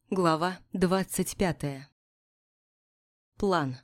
Глава 25. План.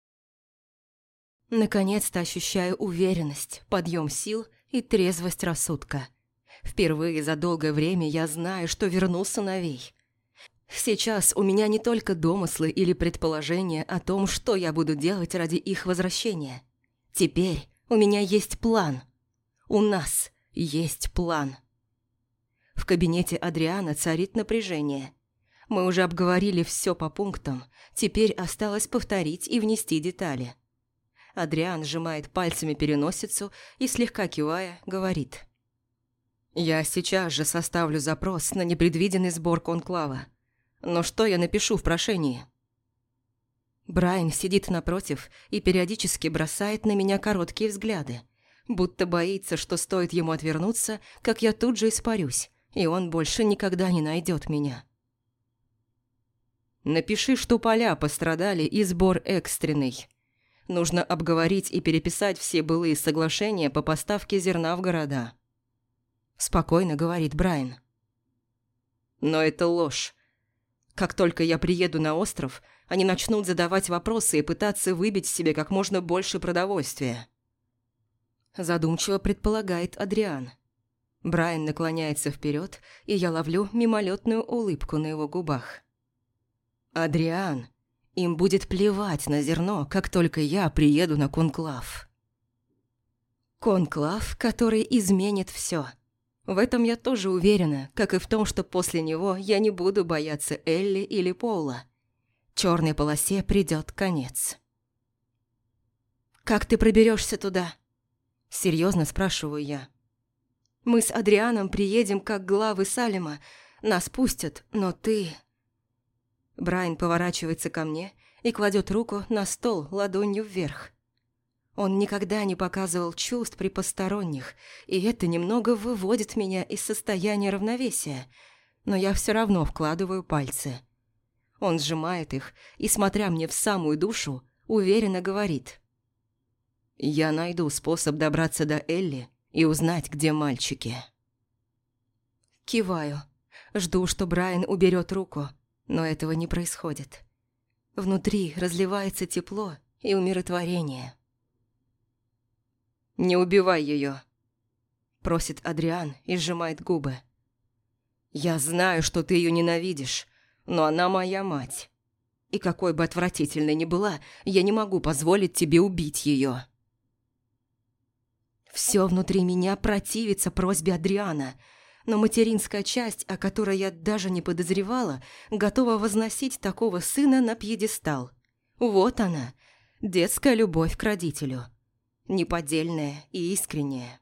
Наконец-то ощущаю уверенность, подъем сил и трезвость рассудка. Впервые за долгое время я знаю, что верну сыновей. Сейчас у меня не только домыслы или предположения о том, что я буду делать ради их возвращения. Теперь у меня есть план. У нас есть план. В кабинете Адриана царит напряжение. Мы уже обговорили все по пунктам, теперь осталось повторить и внести детали. Адриан сжимает пальцами переносицу и, слегка кивая, говорит. «Я сейчас же составлю запрос на непредвиденный сбор конклава. Но что я напишу в прошении?» Брайан сидит напротив и периодически бросает на меня короткие взгляды, будто боится, что стоит ему отвернуться, как я тут же испарюсь, и он больше никогда не найдет меня. «Напиши, что поля пострадали и сбор экстренный. Нужно обговорить и переписать все былые соглашения по поставке зерна в города», – спокойно говорит Брайан. «Но это ложь. Как только я приеду на остров, они начнут задавать вопросы и пытаться выбить себе как можно больше продовольствия», – задумчиво предполагает Адриан. Брайан наклоняется вперед, и я ловлю мимолетную улыбку на его губах. «Адриан, им будет плевать на зерно, как только я приеду на конклав». Конклав, который изменит все. В этом я тоже уверена, как и в том, что после него я не буду бояться Элли или Пола. Черной полосе придет конец. «Как ты проберешься туда?» – серьезно спрашиваю я. «Мы с Адрианом приедем как главы Салема, нас пустят, но ты...» Брайан поворачивается ко мне и кладет руку на стол ладонью вверх. Он никогда не показывал чувств при посторонних, и это немного выводит меня из состояния равновесия, но я все равно вкладываю пальцы. Он сжимает их и, смотря мне в самую душу, уверенно говорит. «Я найду способ добраться до Элли и узнать, где мальчики». Киваю, жду, что Брайан уберет руку. Но этого не происходит. Внутри разливается тепло и умиротворение. «Не убивай ее», – просит Адриан и сжимает губы. «Я знаю, что ты ее ненавидишь, но она моя мать. И какой бы отвратительной ни была, я не могу позволить тебе убить ее». Все внутри меня противится просьбе Адриана, но материнская часть, о которой я даже не подозревала, готова возносить такого сына на пьедестал. Вот она, детская любовь к родителю. Неподдельная и искренняя.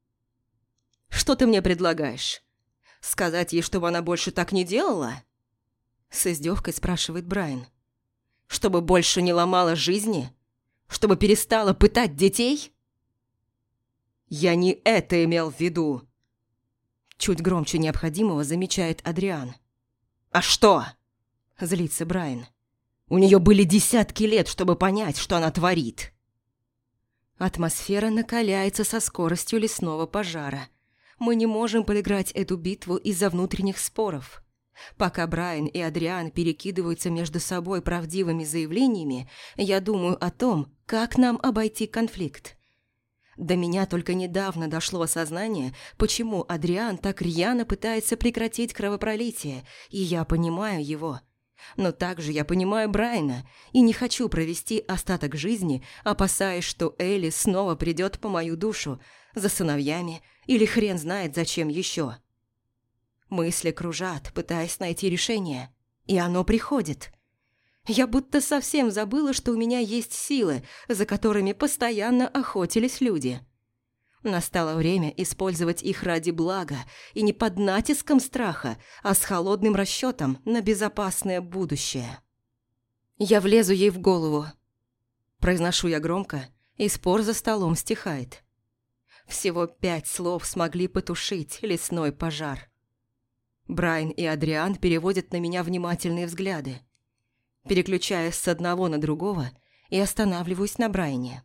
«Что ты мне предлагаешь? Сказать ей, чтобы она больше так не делала?» С издевкой спрашивает Брайан. «Чтобы больше не ломала жизни? Чтобы перестала пытать детей?» «Я не это имел в виду!» Чуть громче необходимого замечает Адриан. «А что?» – злится Брайан. «У нее были десятки лет, чтобы понять, что она творит». Атмосфера накаляется со скоростью лесного пожара. Мы не можем проиграть эту битву из-за внутренних споров. Пока Брайан и Адриан перекидываются между собой правдивыми заявлениями, я думаю о том, как нам обойти конфликт. До меня только недавно дошло осознание, почему Адриан так рьяно пытается прекратить кровопролитие, и я понимаю его. Но также я понимаю Брайана и не хочу провести остаток жизни, опасаясь, что Элли снова придет по мою душу, за сыновьями или хрен знает зачем еще. Мысли кружат, пытаясь найти решение, и оно приходит. Я будто совсем забыла, что у меня есть силы, за которыми постоянно охотились люди. Настало время использовать их ради блага и не под натиском страха, а с холодным расчетом на безопасное будущее. Я влезу ей в голову. Произношу я громко, и спор за столом стихает. Всего 5 слов смогли потушить лесной пожар. Брайан и Адриан переводят на меня внимательные взгляды. Переключаясь с одного на другого, и останавливаюсь на Брайане.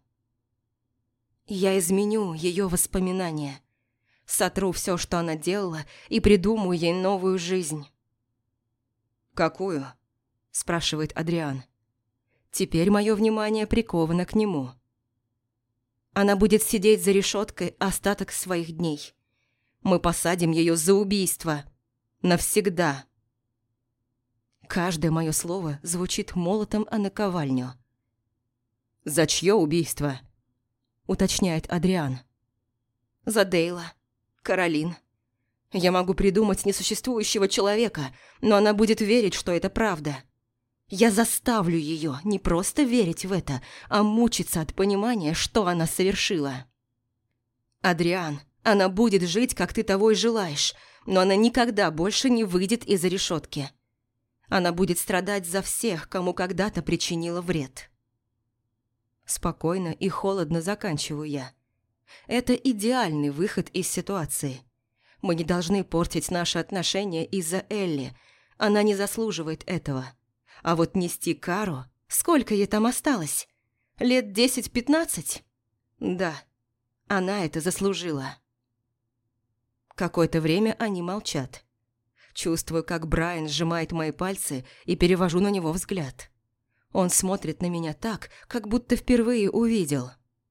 Я изменю ее воспоминания. Сотру все, что она делала, и придумаю ей новую жизнь. «Какую?» – спрашивает Адриан. Теперь мое внимание приковано к нему. Она будет сидеть за решеткой остаток своих дней. Мы посадим ее за убийство. Навсегда. Каждое мое слово звучит молотом о наковальню. «За чье убийство?» – уточняет Адриан. «За Дейла. Каролин. Я могу придумать несуществующего человека, но она будет верить, что это правда. Я заставлю ее не просто верить в это, а мучиться от понимания, что она совершила. Адриан, она будет жить, как ты того и желаешь, но она никогда больше не выйдет из-за решетки. Она будет страдать за всех, кому когда-то причинила вред». Спокойно и холодно заканчиваю я. Это идеальный выход из ситуации. Мы не должны портить наши отношения из-за Элли. Она не заслуживает этого. А вот нести кару... Сколько ей там осталось? Лет 10-15? Да, она это заслужила. Какое-то время они молчат. Чувствую, как Брайан сжимает мои пальцы и перевожу на него взгляд. Он смотрит на меня так, как будто впервые увидел.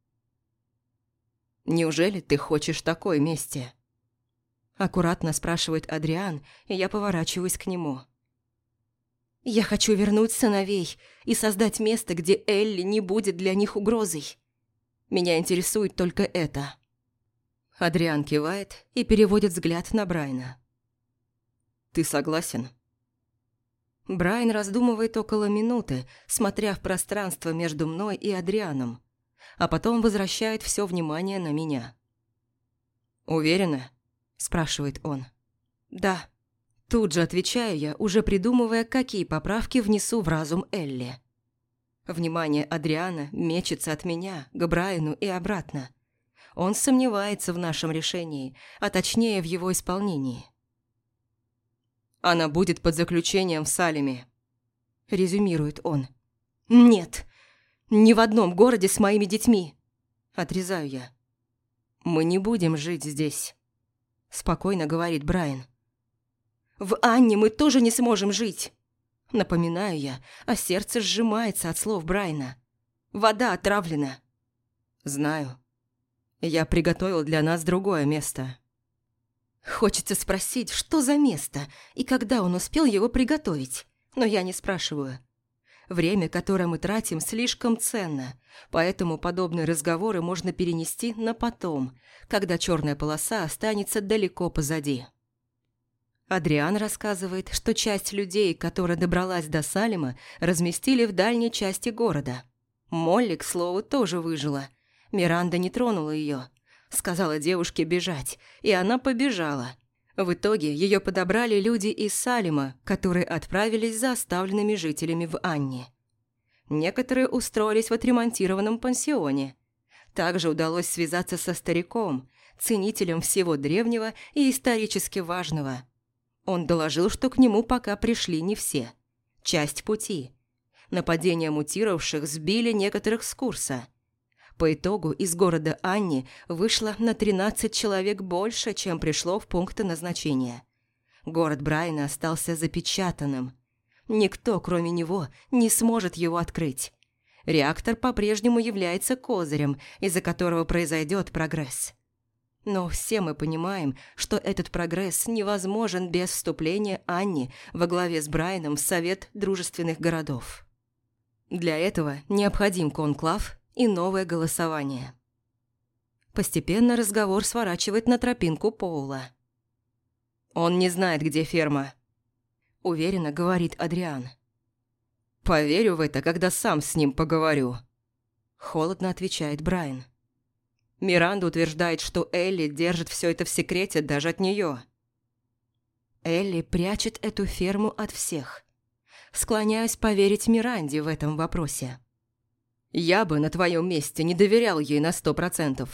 «Неужели ты хочешь такой мести?» Аккуратно спрашивает Адриан, и я поворачиваюсь к нему. «Я хочу вернуть сыновей и создать место, где Элли не будет для них угрозой. Меня интересует только это». Адриан кивает и переводит взгляд на Брайана. «Ты согласен?» Брайан раздумывает около минуты, смотря в пространство между мной и Адрианом, а потом возвращает все внимание на меня. «Уверена?» – спрашивает он. «Да». Тут же отвечаю я, уже придумывая, какие поправки внесу в разум Элли. Внимание Адриана мечется от меня к Брайану и обратно. Он сомневается в нашем решении, а точнее в его исполнении. «Она будет под заключением в Салеме», – резюмирует он. «Нет, ни в одном городе с моими детьми», – отрезаю я. «Мы не будем жить здесь», – спокойно говорит Брайан. «В Анне мы тоже не сможем жить», – напоминаю я, а сердце сжимается от слов Брайана. «Вода отравлена». «Знаю. Я приготовил для нас другое место». Хочется спросить, что за место и когда он успел его приготовить, но я не спрашиваю. Время, которое мы тратим, слишком ценно, поэтому подобные разговоры можно перенести на потом, когда черная полоса останется далеко позади. Адриан рассказывает, что часть людей, которая добралась до Салема, разместили в дальней части города. Молли, к слову, тоже выжила. Миранда не тронула ее. Сказала девушке бежать, и она побежала. В итоге ее подобрали люди из Салема, которые отправились за оставленными жителями в Анне. Некоторые устроились в отремонтированном пансионе. Также удалось связаться со стариком, ценителем всего древнего и исторически важного. Он доложил, что к нему пока пришли не все. Часть пути. Нападения мутировавших сбили некоторых с курса. По итогу из города Анни вышло на 13 человек больше, чем пришло в пункты назначения. Город Брайана остался запечатанным. Никто, кроме него, не сможет его открыть. Реактор по-прежнему является козырем, из-за которого произойдет прогресс. Но все мы понимаем, что этот прогресс невозможен без вступления Анни во главе с Брайаном в Совет дружественных городов. Для этого необходим конклав и новое голосование. Постепенно разговор сворачивает на тропинку Поула. «Он не знает, где ферма», – уверенно говорит Адриан. «Поверю в это, когда сам с ним поговорю», – холодно отвечает Брайан. Миранда утверждает, что Элли держит все это в секрете даже от нее. Элли прячет эту ферму от всех. Склоняюсь поверить Миранде в этом вопросе. Я бы на твоем месте не доверял ей на 100%.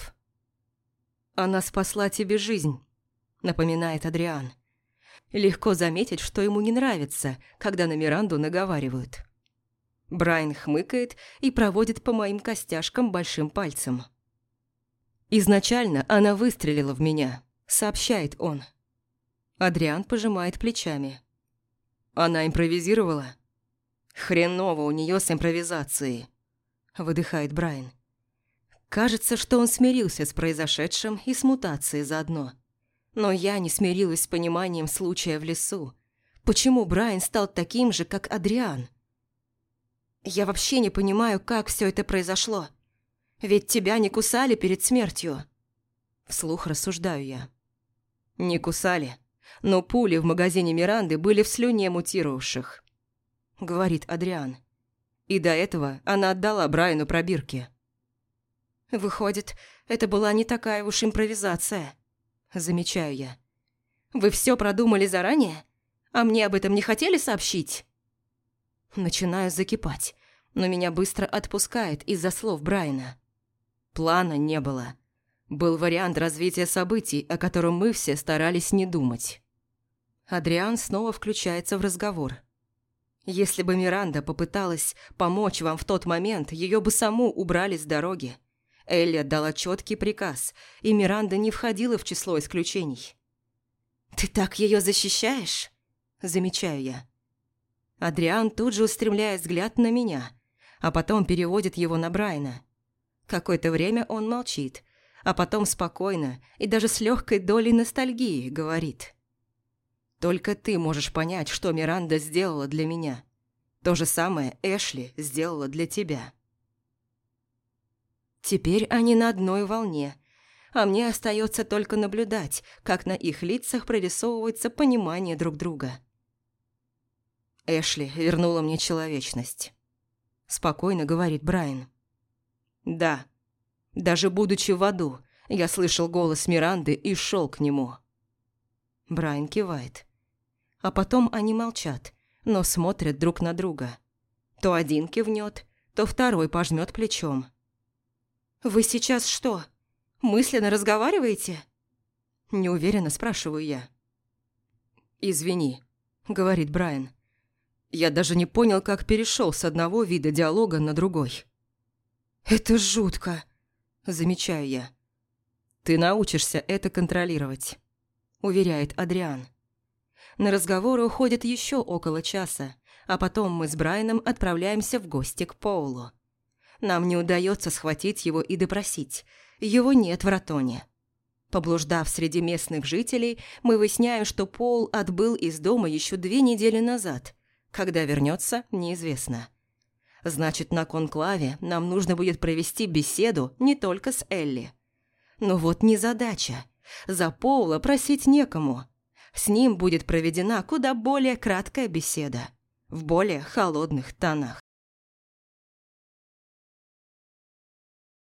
«Она спасла тебе жизнь», – напоминает Адриан. Легко заметить, что ему не нравится, когда на Миранду наговаривают. Брайан хмыкает и проводит по моим костяшкам большим пальцем. «Изначально она выстрелила в меня», – сообщает он. Адриан пожимает плечами. Она импровизировала? Хреново у нее с импровизацией, выдыхает Брайан. Кажется, что он смирился с произошедшим и с мутацией заодно. Но я не смирилась с пониманием случая в лесу. Почему Брайан стал таким же, как Адриан? Я вообще не понимаю, как все это произошло. Ведь тебя не кусали перед смертью. Вслух рассуждаю я. Не кусали, но пули в магазине Миранды были в слюне мутировавших, говорит Адриан. И до этого она отдала Брайану пробирки. Выходит, это была не такая уж импровизация, замечаю я. Вы все продумали заранее? А мне об этом не хотели сообщить? Начинаю закипать, но меня быстро отпускает из-за слов Брайана. Плана не было. Был вариант развития событий, о котором мы все старались не думать. Адриан снова включается в разговор. Если бы Миранда попыталась помочь вам в тот момент, ее бы саму убрали с дороги. Элли отдала четкий приказ, и Миранда не входила в число исключений. «Ты так ее защищаешь?» – замечаю я. Адриан тут же устремляет взгляд на меня, а потом переводит его на Брайана. Какое-то время он молчит, а потом спокойно и даже с легкой долей ностальгии говорит. «Только ты можешь понять, что Миранда сделала для меня. То же самое Эшли сделала для тебя». Теперь они на одной волне, а мне остается только наблюдать, как на их лицах прорисовывается понимание друг друга. Эшли вернула мне человечность. Спокойно говорит Брайан. Да, даже будучи в аду, я слышал голос Миранды и шел к нему. Брайан кивает. А потом они молчат, но смотрят друг на друга. То один кивнет, то второй пожмет плечом. «Вы сейчас что, мысленно разговариваете?» Неуверенно спрашиваю я. «Извини», — говорит Брайан. «Я даже не понял, как перешел с одного вида диалога на другой». «Это жутко», — замечаю я. «Ты научишься это контролировать», — уверяет Адриан. На разговоры уходит еще около часа, а потом мы с Брайаном отправляемся в гости к Поулу. Нам не удается схватить его и допросить. Его нет в Ратоне. Поблуждав среди местных жителей, мы выясняем, что Поул отбыл из дома еще 2 недели назад. Когда вернется, неизвестно. Значит, на конклаве нам нужно будет провести беседу не только с Элли. Но вот незадача. За Поула просить некому. С ним будет проведена куда более краткая беседа, в более холодных тонах.